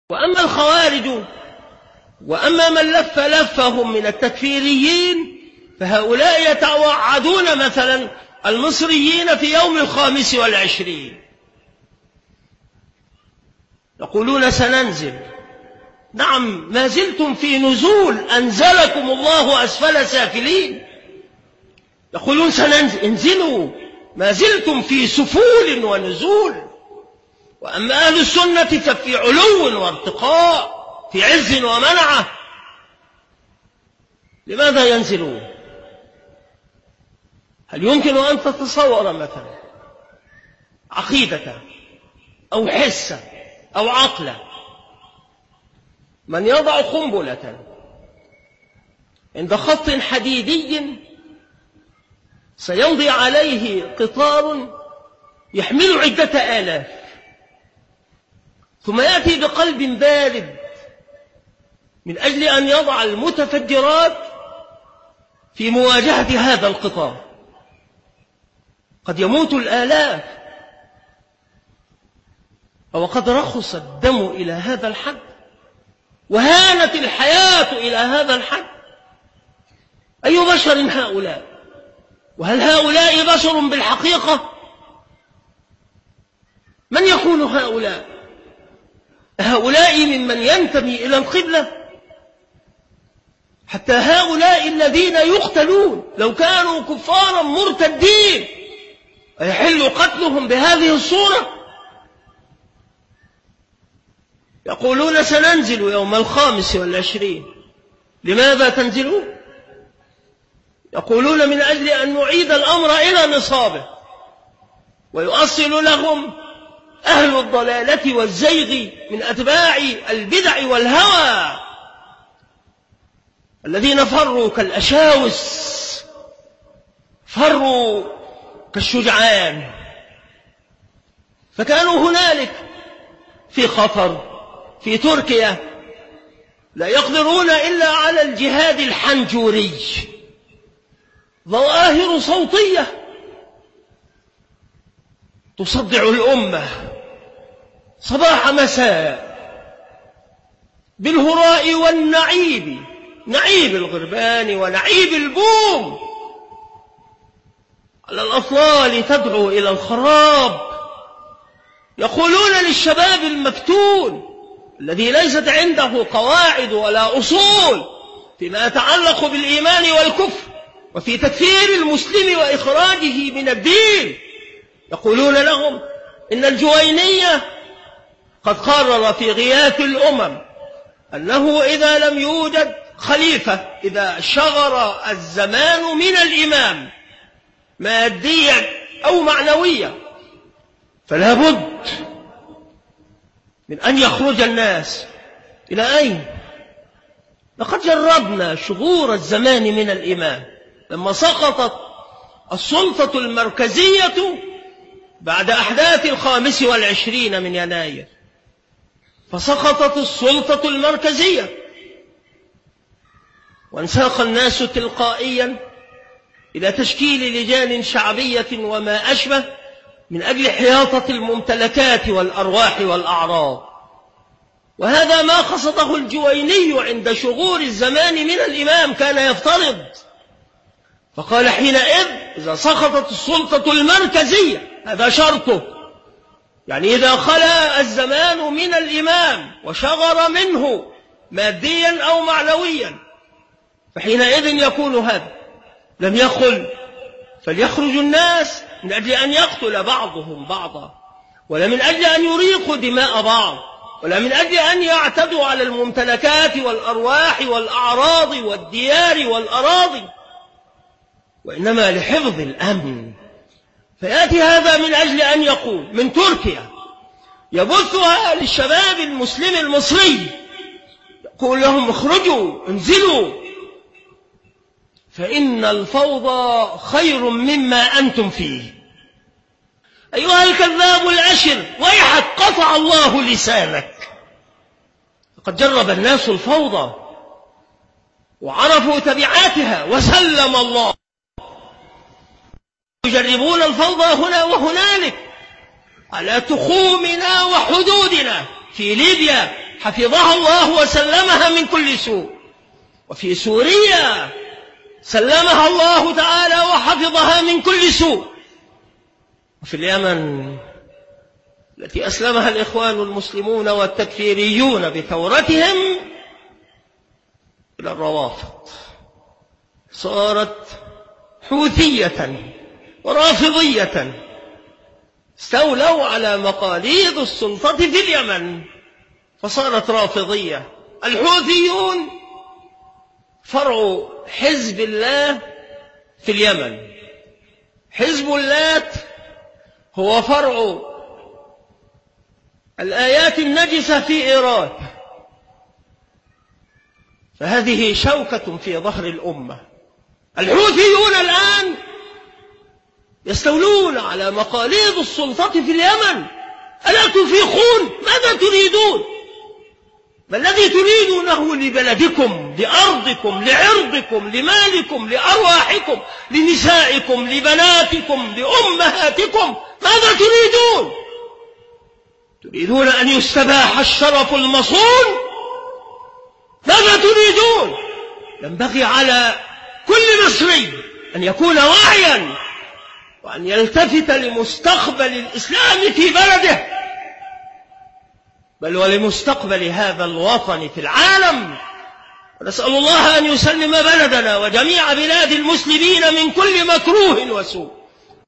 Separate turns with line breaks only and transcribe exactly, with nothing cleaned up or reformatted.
وأما الخوارج وأما من لف لفهم من التكفيريين فهؤلاء يتوعدون مثلا المصريين في يوم الخامس والعشرين، يقولون سننزل. نعم، ما زلتم في نزول، أنزلكم الله أسفل سافلين. يقولون سننزل، انزلوا، ما زلتم في سفول ونزول. وأما أهل السنة ففي علو وارتقاء، في عز ومنعة. لماذا ينزلون؟ هل يمكن أن تتصور مثلا عقيدة أو حسة أو عقلة من يضع قنبلة عند خط حديدي سيمضي عليه قطار يحمل عدة آلاف، ثم يأتي بقلب بارد من أجل أن يضع المتفجرات في مواجهة هذا القطار؟ قد يموت الآلاف، وقد رخص الدم إلى هذا الحد، وهانت الحياة إلى هذا الحد. أي بشر هؤلاء؟ وهل هؤلاء بشر بالحقيقة؟ من يكون هؤلاء؟ هؤلاء ممن ينتمي إلى القبلة؟ حتى هؤلاء الذين يقتلون لو كانوا كفارا مرتدين أيحل قتلهم بهذه الصورة؟ يقولون سننزل يوم الخامس والعشرين. لماذا تنزلون؟ يقولون من أجل أن نعيد الأمر إلى نصابه، ويؤصل لهم أهل الضلالة والزيغ من أتباع البدع والهوى الذين فروا كالأشاوس، فروا كالشجعان. فكانوا هنالك في قطر، في تركيا، لا يقدرون إلا على الجهاد الحنجوري، ظواهر صوتية تصدع الأمة صباح مساء بالهراء والنعيب، نعيب الغربان ونعيب البوم، على الأطلال تدعو إلى الخراب. يقولون للشباب المفتون الذي ليست عنده قواعد ولا أصول فيما يتعلق بالإيمان والكفر وفي تكفير المسلم وإخراجه من الدين، يقولون لهم إن الجوينية قد قرر في غياث الأمم أنه إذا لم يوجد خليفة، إذا شغر الزمان من الإمام ماديا أو معنويا، فلا بد من أن يخرج الناس. إلى أين؟ لقد جربنا شغور الزمان من الإمام لما سقطت السلطة المركزية بعد أحداث الخامس والعشرين من يناير، فسقطت السلطة المركزية وانساق الناس تلقائيا إلى تشكيل لجان شعبية وما أشبه من أجل حياطة الممتلكات والأرواح والأعراض. وهذا ما قصده الجويني عند شغور الزمان من الإمام، كان يفترض، فقال حينئذ إذا سقطت السلطة المركزية، هذا شرطه، يعني إذا خلا الزمان من الإمام وشغر منه ماديا أو معنويا، فحينئذ يكون هذا. لم يقل فليخرج الناس من أجل أن يقتل بعضهم بعضا، ولا من أجل أن يريقوا دماء بعض، ولا من أجل أن يعتدوا على الممتلكات والأرواح والأعراض والديار والأراضي، وإنما لحفظ الأمن. فيأتي هذا من أجل أن يقول من تركيا، يبثها للشباب المسلم المصري، يقول لهم اخرجوا، انزلوا، فإن الفوضى خير مما أنتم فيه. أيها الكذاب الأشر، ويحك قطع الله لسانك. فقد جرب الناس الفوضى وعرفوا تبعاتها وسلم الله. يجربون الفوضى هنا وهنالك على تخومنا وحدودنا، في ليبيا، حفظها الله وسلمها من كل سوء، وفي سوريا سلمها الله تعالى وحفظها من كل سوء، وفي اليمن التي أسلمها الإخوان المسلمون والتكفيريون بثورتهم إلى الروافض، صارت حوثية ورافضية، استولوا على مقاليد السلطة في اليمن فصارت رافضية. الحوثيون فرع حزب الله في اليمن، حزب اللات هو فرع الآيات النجسة في إيران، فهذه شوكة في ظهر الأمة. الحوثيون الآن يستولون على مقاليد السلطة في اليمن، ألا تفيقون؟ ماذا تريدون؟ ما الذي تريدونه لبلدكم، لأرضكم، لعرضكم، لمالكم، لأرواحكم، لنسائكم، لبناتكم، لأمهاتكم؟ ماذا تريدون؟ تريدون أن يستباح الشرف المصون؟ ماذا تريدون؟ ينبغي على كل مصري أن يكون واعيا وأن يلتفت لمستقبل الإسلام في بلده، بل ولمستقبل هذا الوطن في العالم. ونسأل الله أن يسلم بلدنا وجميع بلاد المسلمين من كل مكروه وسوء.